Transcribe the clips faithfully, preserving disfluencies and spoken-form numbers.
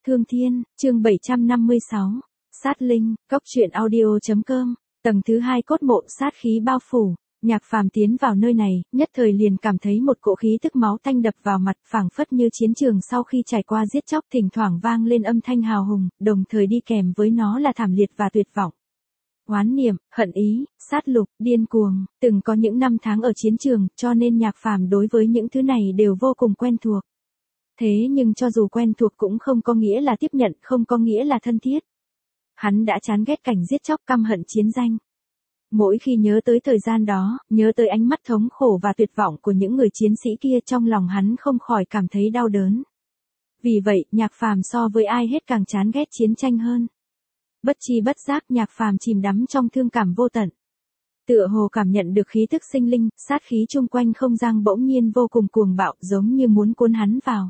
Thương Thiên, chương bảy trăm năm mươi sáu. Sát linh, cốc truyện audio.com, tầng thứ hai cốt mộ sát khí bao phủ. Nhạc Phàm tiến vào nơi này, nhất thời liền cảm thấy một cỗ khí tức máu tanh đập vào mặt, phảng phất như chiến trường sau khi trải qua giết chóc, thỉnh thoảng vang lên âm thanh hào hùng, đồng thời đi kèm với nó là thảm liệt và tuyệt vọng. Oán niệm, hận ý, sát lục, điên cuồng, từng có những năm tháng ở chiến trường, cho nên Nhạc Phàm đối với những thứ này đều vô cùng quen thuộc. Thế nhưng cho dù quen thuộc cũng không có nghĩa là tiếp nhận, không có nghĩa là thân thiết. Hắn đã chán ghét cảnh giết chóc, căm hận chiến danh. Mỗi khi nhớ tới thời gian đó, nhớ tới ánh mắt thống khổ và tuyệt vọng của những người chiến sĩ kia, trong lòng hắn không khỏi cảm thấy đau đớn. Vì vậy, Nhạc Phàm so với ai hết càng chán ghét chiến tranh hơn. Bất chi bất giác, Nhạc Phàm chìm đắm trong thương cảm vô tận. Tựa hồ cảm nhận được khí tức sinh linh, sát khí chung quanh không gian bỗng nhiên vô cùng cuồng bạo, giống như muốn cuốn hắn vào.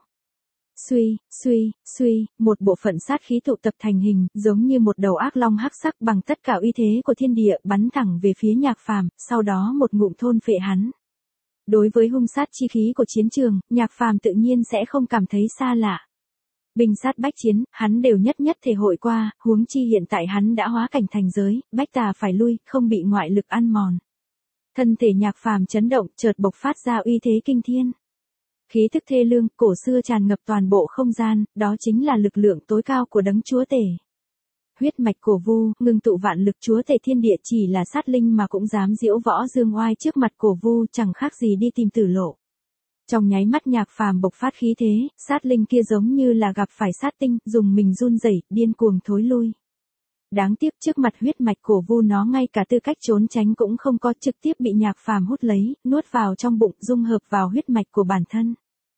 Suy, suy, suy, một bộ phận sát khí tụ tập thành hình, giống như một đầu ác long hắc sắc bằng tất cả uy thế của thiên địa, bắn thẳng về phía Nhạc Phàm, sau đó một ngụm thôn phệ hắn. Đối với hung sát chi khí của chiến trường, Nhạc Phàm tự nhiên sẽ không cảm thấy xa lạ. Binh sát bách chiến, hắn đều nhất nhất thể hội qua, huống chi hiện tại hắn đã hóa cảnh thành giới, bách tà phải lui, không bị ngoại lực ăn mòn. Thân thể Nhạc Phàm chấn động, chợt bộc phát ra uy thế kinh thiên. Khí thức thê lương, cổ xưa tràn ngập toàn bộ không gian, đó chính là lực lượng tối cao của đấng chúa tể. Huyết mạch cổ vu, ngưng tụ vạn lực chúa tể thiên địa, chỉ là sát linh mà cũng dám diễu võ dương oai trước mặt cổ vu, chẳng khác gì đi tìm tử lộ. Trong nháy mắt Nhạc Phàm bộc phát khí thế, sát linh kia giống như là gặp phải sát tinh, dùng mình run rẩy, điên cuồng thối lui. Đáng tiếc trước mặt huyết mạch cổ vu nó ngay cả tư cách trốn tránh cũng không có, trực tiếp bị Nhạc Phàm hút lấy, nuốt vào trong bụng, dung hợp vào huyết mạch của bản thân.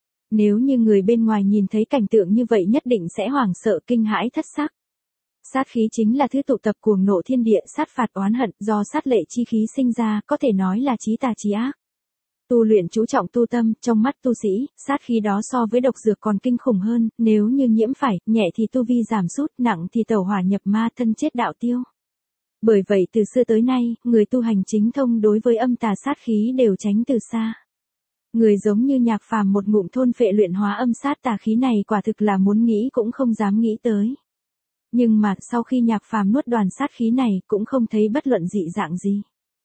Nếu như người bên ngoài nhìn thấy cảnh tượng như vậy nhất định sẽ hoảng sợ, kinh hãi thất sắc. Sát khí chính là thứ tụ tập cuồng nộ thiên địa, sát phạt oán hận, do sát lệ chi khí sinh ra, có thể nói là chí tà chí ác. Tu luyện chú trọng tu tâm, trong mắt tu sĩ, sát khí đó so với độc dược còn kinh khủng hơn, nếu như nhiễm phải, nhẹ thì tu vi giảm sút, nặng thì tẩu hỏa nhập ma, thân chết đạo tiêu. Bởi vậy từ xưa tới nay, người tu hành chính thông đối với âm tà sát khí đều tránh từ xa. Người giống như Nhạc Phàm một ngụm thôn phệ luyện hóa âm sát tà khí này quả thực là muốn nghĩ cũng không dám nghĩ tới. Nhưng mà sau khi Nhạc Phàm nuốt đoàn sát khí này cũng không thấy bất luận dị dạng gì.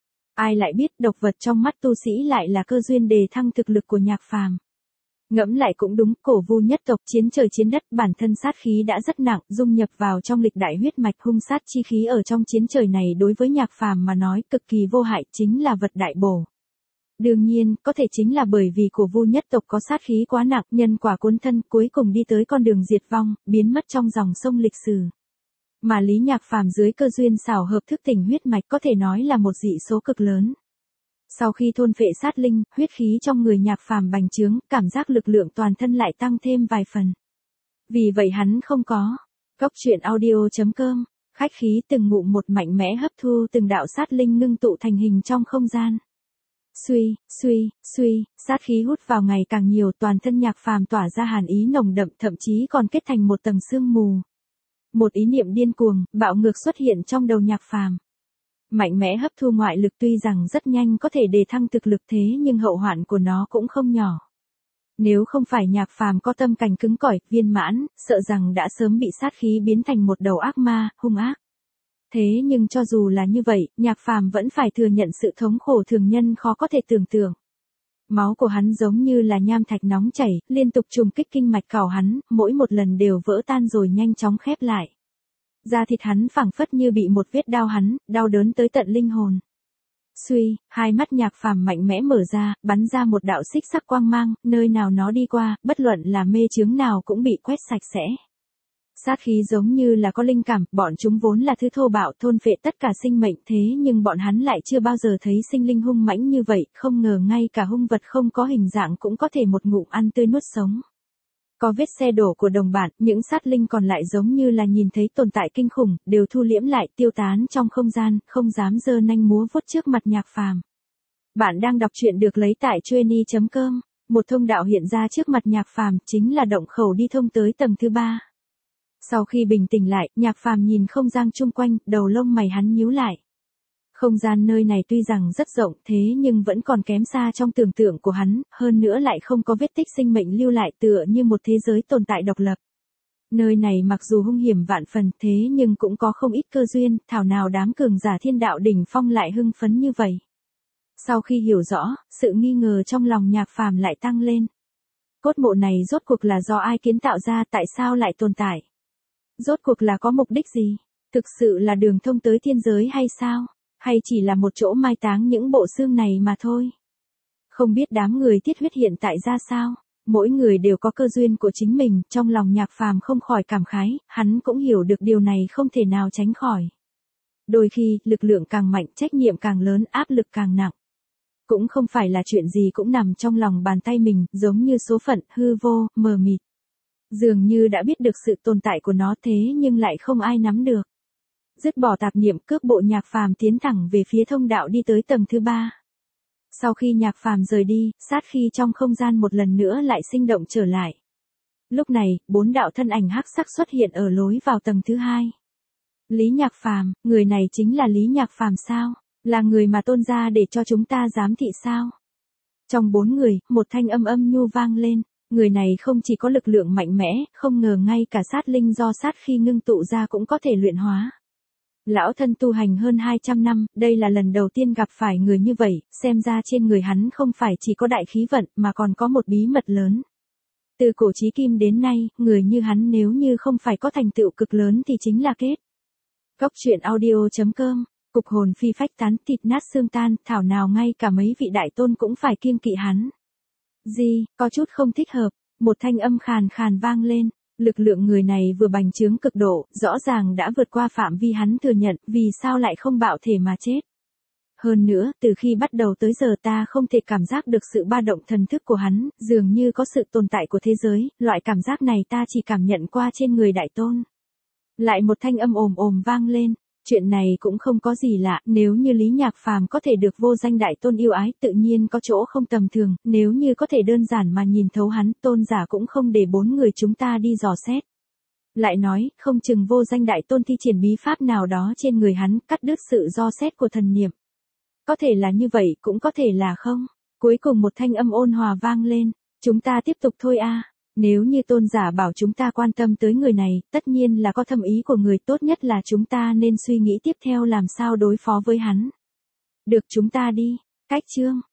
Ai lại biết độc vật trong mắt tu sĩ lại là cơ duyên đề thăng thực lực của Nhạc Phàm. Ngẫm lại cũng đúng, cổ vu nhất tộc chiến trời chiến đất, bản thân sát khí đã rất nặng, dung nhập vào trong lịch đại huyết mạch, hung sát chi khí ở trong chiến trời này đối với Nhạc Phàm mà nói cực kỳ vô hại, chính là vật đại bổ. Đương nhiên, có thể chính là bởi vì cổ vu nhất tộc có sát khí quá nặng, nhân quả cuốn thân, cuối cùng đi tới con đường diệt vong, biến mất trong dòng sông lịch sử. Mà Lý Nhạc Phàm dưới cơ duyên xảo hợp thức tỉnh huyết mạch có thể nói là một dị số cực lớn. Sau khi thôn phệ sát linh, huyết khí trong người Nhạc Phàm bành trướng, cảm giác lực lượng toàn thân lại tăng thêm vài phần. Vì vậy hắn không có. Cốc truyện audio.com, khách khí từng ngụm một mạnh mẽ hấp thu từng đạo sát linh ngưng tụ thành hình trong không gian. Suy, suy, suy, sát khí hút vào ngày càng nhiều, toàn thân Nhạc Phàm tỏa ra hàn ý nồng đậm, thậm chí còn kết thành một tầng sương mù. Một ý niệm điên cuồng, bạo ngược xuất hiện trong đầu Nhạc Phàm. Mạnh mẽ hấp thu ngoại lực tuy rằng rất nhanh có thể đề thăng thực lực, thế nhưng hậu hoạn của nó cũng không nhỏ. Nếu không phải Nhạc Phàm có tâm cảnh cứng cỏi, viên mãn, sợ rằng đã sớm bị sát khí biến thành một đầu ác ma, hung ác. Thế nhưng cho dù là như vậy, Nhạc Phàm vẫn phải thừa nhận sự thống khổ thường nhân khó có thể tưởng tượng. Máu của hắn giống như là nham thạch nóng chảy, liên tục trùng kích kinh mạch cào hắn, mỗi một lần đều vỡ tan rồi nhanh chóng khép lại. Da thịt hắn phảng phất như bị một vết đao hắn, đau đớn tới tận linh hồn. Suy, hai mắt Nhạc Phàm mạnh mẽ mở ra, bắn ra một đạo xích sắc quang mang, nơi nào nó đi qua, bất luận là mê chướng nào cũng bị quét sạch sẽ. Sát khí giống như là có linh cảm, bọn chúng vốn là thứ thô bạo thôn phệ tất cả sinh mệnh, thế nhưng bọn hắn lại chưa bao giờ thấy sinh linh hung mãnh như vậy, không ngờ ngay cả hung vật không có hình dạng cũng có thể một ngụm ăn tươi nuốt sống. Có vết xe đổ của đồng bạn, những sát linh còn lại giống như là nhìn thấy tồn tại kinh khủng, đều thu liễm lại, tiêu tán trong không gian, không dám giơ nanh múa vuốt trước mặt Nhạc Phàm. Bạn đang đọc truyện được lấy tại chueny chấm com, một thông đạo hiện ra trước mặt Nhạc Phàm, chính là động khẩu đi thông tới tầng thứ ba. Sau khi bình tĩnh lại, Nhạc Phàm nhìn không gian chung quanh, đầu lông mày hắn nhíu lại. Không gian nơi này tuy rằng rất rộng, thế nhưng vẫn còn kém xa trong tưởng tượng của hắn, hơn nữa lại không có vết tích sinh mệnh lưu lại, tựa như một thế giới tồn tại độc lập. Nơi này mặc dù hung hiểm vạn phần thế nhưng cũng có không ít cơ duyên, thảo nào đám cường giả thiên đạo đỉnh phong lại hưng phấn như vậy. Sau khi hiểu rõ, sự nghi ngờ trong lòng Nhạc Phàm lại tăng lên. Cốt mộ này rốt cuộc là do ai kiến tạo ra, tại sao lại tồn tại? Rốt cuộc là có mục đích gì? Thực sự là đường thông tới thiên giới hay sao? Hay chỉ là một chỗ mai táng những bộ xương này mà thôi? Không biết đám người Thiết Huyết hiện tại ra sao? Mỗi người đều có cơ duyên của chính mình, trong lòng Nhạc Phàm không khỏi cảm khái, hắn cũng hiểu được điều này không thể nào tránh khỏi. Đôi khi, lực lượng càng mạnh, trách nhiệm càng lớn, áp lực càng nặng. Cũng không phải là chuyện gì cũng nằm trong lòng bàn tay mình, giống như số phận, hư vô, mờ mịt. Dường như đã biết được sự tồn tại của nó thế nhưng lại không ai nắm được. Dứt bỏ tạp niệm, cước bộ Nhạc Phàm tiến thẳng về phía thông đạo đi tới tầng thứ ba. Sau khi Nhạc Phàm rời đi, sát khí trong không gian một lần nữa lại sinh động trở lại. Lúc này, bốn đạo thân ảnh hắc sắc xuất hiện ở lối vào tầng thứ hai. Lý Nhạc Phàm, người này chính là Lý Nhạc Phàm sao? Là người mà tôn ra để cho chúng ta giám thị sao? Trong bốn người, một thanh âm âm nhu vang lên. Người này không chỉ có lực lượng mạnh mẽ, không ngờ ngay cả sát linh do sát khi ngưng tụ ra cũng có thể luyện hóa. Lão thân tu hành hơn hai trăm năm, đây là lần đầu tiên gặp phải người như vậy, xem ra trên người hắn không phải chỉ có đại khí vận mà còn có một bí mật lớn. Từ cổ chí kim đến nay, người như hắn nếu như không phải có thành tựu cực lớn thì chính là kết. Cốc truyện audio chấm com, cục hồn phi phách tán, thịt nát xương tan, thảo nào ngay cả mấy vị đại tôn cũng phải kiêng kỵ hắn. Gì, có chút không thích hợp, một thanh âm khàn khàn vang lên. Lực lượng người này vừa bành trướng cực độ, rõ ràng đã vượt qua phạm vi hắn thừa nhận, vì sao lại không bạo thể mà chết. Hơn nữa, từ khi bắt đầu tới giờ ta không thể cảm giác được sự ba động thần thức của hắn, dường như có sự tồn tại của thế giới, loại cảm giác này ta chỉ cảm nhận qua trên người đại tôn. Lại một thanh âm ồm ồm vang lên. Chuyện này cũng không có gì lạ, nếu như Lý Nhạc Phàm có thể được vô danh đại tôn yêu ái tự nhiên có chỗ không tầm thường, nếu như có thể đơn giản mà nhìn thấu hắn, tôn giả cũng không để bốn người chúng ta đi dò xét. Lại nói, không chừng vô danh đại tôn thi triển bí pháp nào đó trên người hắn, cắt đứt sự dò xét của thần niệm. Có thể là như vậy, cũng có thể là không. Cuối cùng một thanh âm ôn hòa vang lên, chúng ta tiếp tục thôi a. Nếu như tôn giả bảo chúng ta quan tâm tới người này, tất nhiên là có thâm ý của người, tốt nhất là chúng ta nên suy nghĩ tiếp theo làm sao đối phó với hắn. Được, chúng ta đi. Cách chương